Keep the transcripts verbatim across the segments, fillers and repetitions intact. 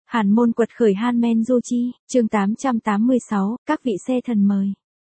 Hàn môn quật khởi Hanmen Du Chi, chương tám trăm tám mươi sáu, các vị xe thần mời.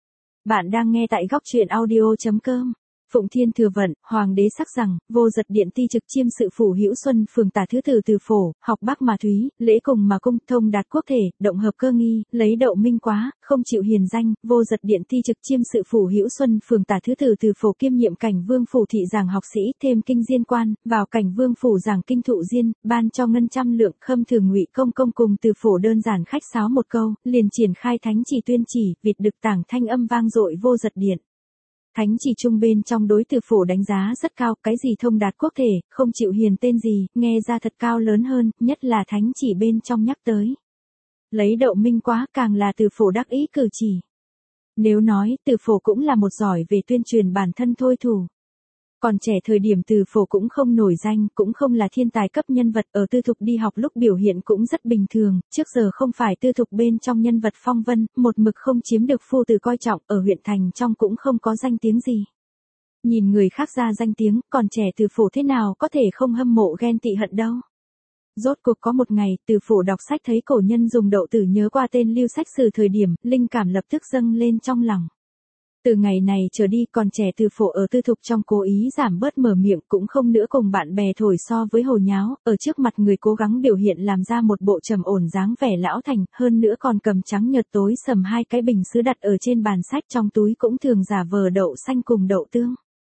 Bạn đang nghe tại góc truyện audio.com. Phụng Thiên thừa vận, hoàng đế sắc rằng, vô giật điện ti trực chiêm sự phủ Hữu Xuân phường tả thứ từ từ phổ, học Bắc mà thúy, lễ cùng mà cung, thông đạt quốc thể, động hợp cơ nghi, lấy đậu minh quá, không chịu hiền danh, vô giật điện ti trực chiêm sự phủ Hữu Xuân phường tả thứ từ từ phổ kiêm nhiệm cảnh vương phủ thị giảng học sĩ, thêm kinh diên quan, vào cảnh vương phủ giảng kinh thụ diên, ban cho ngân trăm lượng, khâm thường Ngụy công công cùng từ phổ đơn giản khách sáo một câu, liền triển khai thánh chỉ tuyên chỉ, việt đực tảng thanh âm vang dội vô giật điện. Thánh chỉ trung bên trong đối từ phổ đánh giá rất cao, cái gì thông đạt quốc thể, không chịu hiền tên gì, nghe ra thật cao lớn hơn, nhất là thánh chỉ bên trong nhắc tới. Lấy đậu minh quá càng là từ phổ đắc ý cử chỉ. Nếu nói, từ phổ cũng là một giỏi về tuyên truyền bản thân thôi thủ. Còn trẻ thời điểm từ phổ cũng không nổi danh, cũng không là thiên tài cấp nhân vật, ở tư thục đi học lúc biểu hiện cũng rất bình thường, trước giờ không phải tư thục bên trong nhân vật phong vân, một mực không chiếm được phu từ coi trọng, ở huyện thành trong cũng không có danh tiếng gì. Nhìn người khác ra danh tiếng, còn trẻ từ phổ thế nào có thể không hâm mộ ghen tị hận đâu. Rốt cuộc có một ngày, từ phổ đọc sách thấy cổ nhân dùng đậu tử nhớ qua tên lưu sách sử thời điểm, linh cảm lập tức dâng lên trong lòng. Từ ngày này trở đi còn trẻ từ phổ ở tư thục trong cố ý giảm bớt mở miệng cũng không nữa cùng bạn bè thổi so với hồ nháo, ở trước mặt người cố gắng biểu hiện làm ra một bộ trầm ổn dáng vẻ lão thành, hơn nữa còn cầm trắng nhợt tối sầm hai cái bình sứ đặt ở trên bàn sách, trong túi cũng thường giả vờ đậu xanh cùng đậu tương.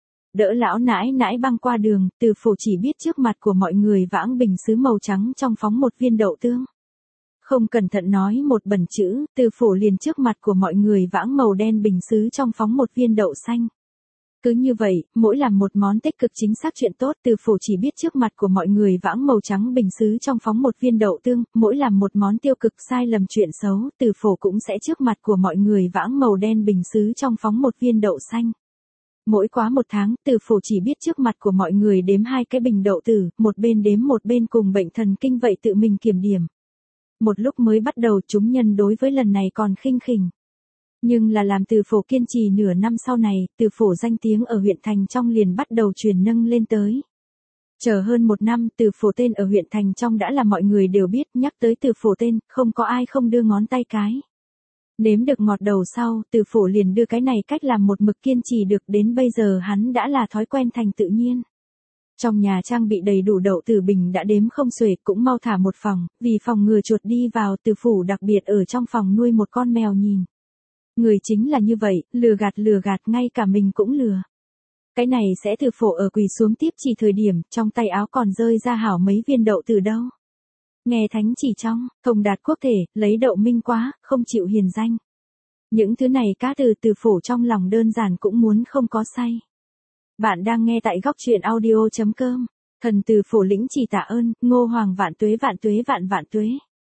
Đỡ lão nãi nãi băng qua đường, từ phổ chỉ biết trước mặt của mọi người vãng bình sứ màu trắng trong phóng một viên đậu tương. Không cẩn thận nói một bẩn chữ, từ phổ liền trước mặt của mọi người vãng màu đen bình sứ trong phóng một viên đậu xanh. Cứ như vậy, mỗi làm một món tích cực chính xác chuyện tốt, từ phổ chỉ biết trước mặt của mọi người vãng màu trắng bình sứ trong phóng một viên đậu tương, mỗi làm một món tiêu cực sai lầm chuyện xấu, từ phổ cũng sẽ trước mặt của mọi người vãng màu đen bình sứ trong phóng một viên đậu xanh. Mỗi quá một tháng, từ phổ chỉ biết trước mặt của mọi người đếm hai cái bình đậu tử, một bên đếm một bên cùng bệnh thần kinh vậy tự mình kiểm điểm. Một lúc mới bắt đầu chúng nhân đối với lần này còn khinh khỉnh. Nhưng là làm từ phổ kiên trì nửa năm sau này, từ phổ danh tiếng ở huyện thành trong liền bắt đầu truyền nâng lên tới. Chờ hơn một năm, từ phổ tên ở huyện thành trong đã là mọi người đều biết, nhắc tới từ phổ tên, không có ai không đưa ngón tay cái. Nếm được ngọt đầu sau, từ phổ liền đưa cái này cách làm một mực kiên trì được đến bây giờ hắn đã là thói quen thành tự nhiên. Trong nhà trang bị đầy đủ đậu tử bình đã đếm không xuể, cũng mau thả một phòng, vì phòng ngừa chuột đi vào, từ phủ đặc biệt ở trong phòng nuôi một con mèo nhìn. Người chính là như vậy, lừa gạt lừa gạt ngay cả mình cũng lừa. Cái này sẽ từ phổ ở quỳ xuống tiếp chỉ thời điểm, trong tay áo còn rơi ra hảo mấy viên đậu tử đâu. Nghe thánh chỉ trong, thông đạt quốc thể, lấy đậu minh quá, không chịu hiền danh. Những thứ này cá từ từ phổ trong lòng đơn giản cũng muốn không có say. Bạn đang nghe tại góc truyện audio.com. Thần từ phổ lĩnh chỉ tạ ơn, Ngô Hoàng vạn tuế vạn tuế vạn vạn tuế.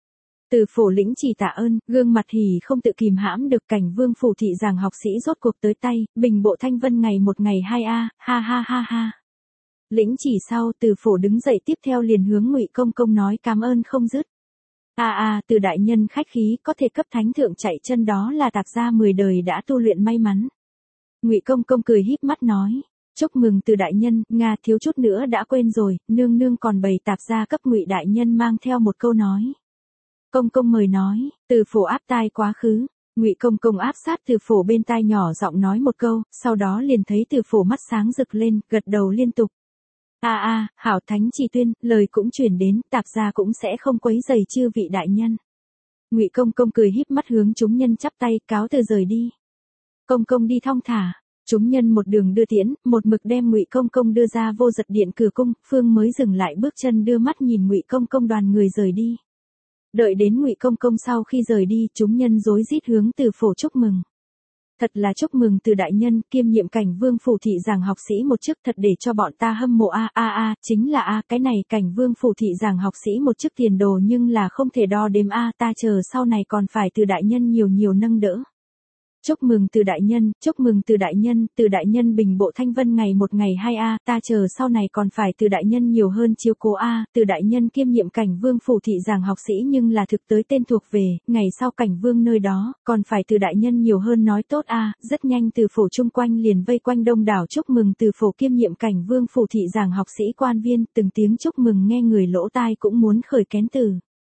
Từ phổ lĩnh chỉ tạ ơn, gương mặt hỉ không tự kìm hãm được, cảnh vương phủ thị giảng học sĩ rốt cuộc tới tay, bình bộ thanh vân ngày một ngày hai a, ha ha ha ha. Lĩnh chỉ sau, từ phổ đứng dậy tiếp theo liền hướng Ngụy công công nói cảm ơn không dứt. A a, từ đại nhân khách khí, có thể cấp thánh thượng chạy chân đó là tạc gia mười đời đã tu luyện may mắn. Ngụy công công cười híp mắt nói. Chúc mừng từ đại nhân, Nga thiếu chút nữa đã quên rồi, nương nương còn bày tạp ra cấp Ngụy đại nhân mang theo một câu nói. Công công mời nói, từ phổ áp tai quá khứ, Ngụy công công áp sát từ phổ bên tai nhỏ giọng nói một câu, sau đó liền thấy từ phổ mắt sáng rực lên, gật đầu liên tục. A a, hảo thánh chỉ tuyên, lời cũng truyền đến, tạp gia cũng sẽ không quấy rầy chư vị đại nhân. Ngụy công công cười híp mắt hướng chúng nhân chắp tay, cáo từ rời đi. Công công đi thong thả. Chúng nhân một đường đưa tiễn, một mực đem Ngụy công công đưa ra vô giật điện cửa cung, Phương mới dừng lại bước chân đưa mắt nhìn Ngụy công công đoàn người rời đi. Đợi đến Ngụy công công sau khi rời đi, chúng nhân rối rít hướng từ phổ chúc mừng. Thật là chúc mừng từ đại nhân, kiêm nhiệm cảnh vương phủ thị giảng học sĩ một chức, thật để cho bọn ta hâm mộ a a a, chính là a, cái này cảnh vương phủ thị giảng học sĩ một chức tiền đồ nhưng là không thể đo đếm a, ta chờ sau này còn phải từ đại nhân nhiều nhiều nâng đỡ. Chúc mừng từ đại nhân, chúc mừng từ đại nhân, từ đại nhân bình bộ thanh vân ngày một ngày hai a, ta chờ sau này còn phải từ đại nhân nhiều hơn chiếu cố a, từ đại nhân kiêm nhiệm cảnh vương phủ thị giảng học sĩ nhưng là thực tới tên thuộc về, ngày sau cảnh vương nơi đó, còn phải từ đại nhân nhiều hơn nói tốt a, rất nhanh từ phổ chung quanh liền vây quanh đông đảo chúc mừng từ phổ kiêm nhiệm cảnh vương phủ thị giảng học sĩ quan viên, từng tiếng chúc mừng nghe người lỗ tai cũng muốn khởi kén từ.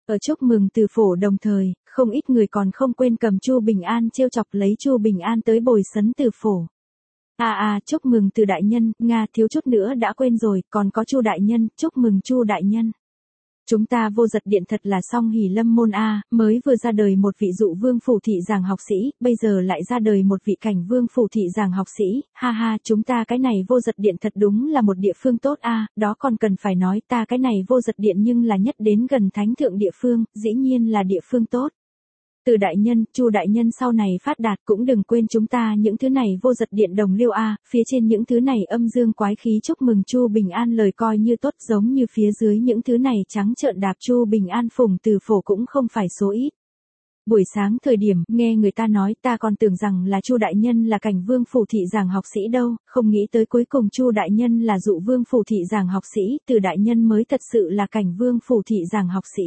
Ở chúc mừng từ phổ đồng thời, không ít người còn không quên cầm Chu Bình An trêu chọc lấy Chu Bình An tới bồi sấn từ phổ. À à, chúc mừng từ đại nhân, Nga thiếu chút nữa đã quên rồi, còn có Chu đại nhân, chúc mừng Chu đại nhân. Chúng ta vô giật điện thật là song hỷ lâm môn a, mới vừa ra đời một vị dụ vương phủ thị giảng học sĩ, bây giờ lại ra đời một vị cảnh vương phủ thị giảng học sĩ, ha ha, chúng ta cái này vô giật điện thật đúng là một địa phương tốt a, đó còn cần phải nói, ta cái này vô giật điện nhưng là nhất đến gần thánh thượng địa phương, dĩ nhiên là địa phương tốt. Từ đại nhân, Chu đại nhân sau này phát đạt cũng đừng quên chúng ta những thứ này vô giật điện đồng liêu a, phía trên những thứ này âm dương quái khí chúc mừng Chu Bình An lời coi như tốt, giống như phía dưới những thứ này trắng trợn đạp Chu Bình An phùng từ phổ cũng không phải số ít. Buổi sáng thời điểm, nghe người ta nói, ta còn tưởng rằng là Chu đại nhân là cảnh vương phủ thị giảng học sĩ đâu, không nghĩ tới cuối cùng Chu đại nhân là dụ vương phủ thị giảng học sĩ, Từ đại nhân mới thật sự là cảnh vương phủ thị giảng học sĩ.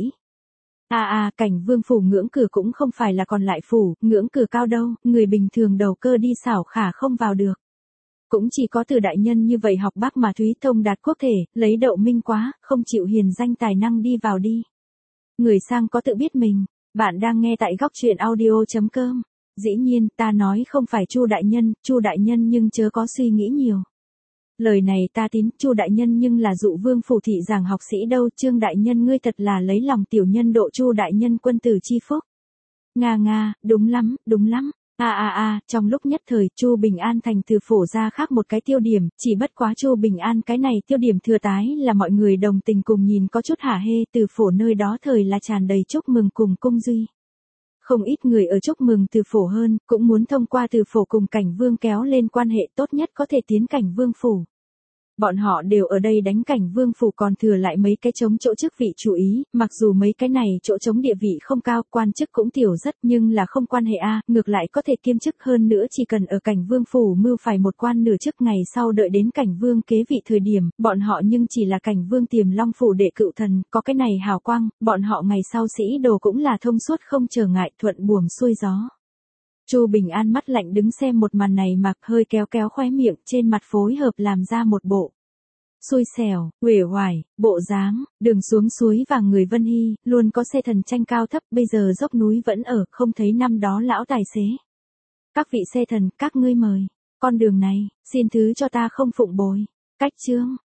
À à, cảnh vương phủ ngưỡng cửa cũng không phải là còn lại phủ, ngưỡng cửa cao đâu, người bình thường đầu cơ đi xảo khả không vào được. Cũng chỉ có Từ đại nhân như vậy học bác mà Thúy Thông đạt quốc thể, lấy đậu minh quá, không chịu hiền danh tài năng đi vào đi. Người sang có tự biết mình, bạn đang nghe tại góc truyện audio chấm com. Dĩ nhiên, ta nói không phải Chu đại nhân, Chu đại nhân nhưng chớ có suy nghĩ nhiều. Lời này ta tín, Chu đại nhân nhưng là dụ vương phủ thị giảng học sĩ đâu, Trương đại nhân ngươi thật là lấy lòng tiểu nhân độ Chu đại nhân quân tử chi phúc. Nga nga, đúng lắm, đúng lắm. A a a, trong lúc nhất thời, Chu Bình An thành từ phổ ra khác một cái tiêu điểm, chỉ bất quá Chu Bình An cái này tiêu điểm thừa tái là mọi người đồng tình cùng nhìn có chút hả hê, từ phổ nơi đó thời là tràn đầy chúc mừng cùng cung duy. Không ít người ở chúc mừng từ phổ hơn, cũng muốn thông qua từ phổ cùng cảnh vương kéo lên quan hệ tốt nhất có thể tiến cảnh vương phủ. Bọn họ đều ở đây đánh cảnh vương phủ còn thừa lại mấy cái trống chỗ chức vị chú ý, mặc dù mấy cái này chỗ trống địa vị không cao, quan chức cũng tiểu rất nhưng là không quan hệ a, ngược lại có thể kiêm chức hơn nữa chỉ cần ở cảnh vương phủ mưu phải một quan nửa chức ngày sau đợi đến cảnh vương kế vị thời điểm, bọn họ nhưng chỉ là cảnh vương tiềm long phủ đệ cựu thần, có cái này hào quang, bọn họ ngày sau sĩ đồ cũng là thông suốt không trở ngại thuận buồm xuôi gió. Chu Bình An mắt lạnh đứng xem một màn này mặc hơi kéo kéo khóe miệng trên mặt phối hợp làm ra một bộ. Xui xẻo, uể oải, bộ dáng, đường xuống suối và người Vân Hy, luôn có xe thần tranh cao thấp bây giờ dốc núi vẫn ở, không thấy năm đó lão tài xế. Các vị xe thần, các ngươi mời, con đường này, xin thứ cho ta không phụng bồi. Cách chương.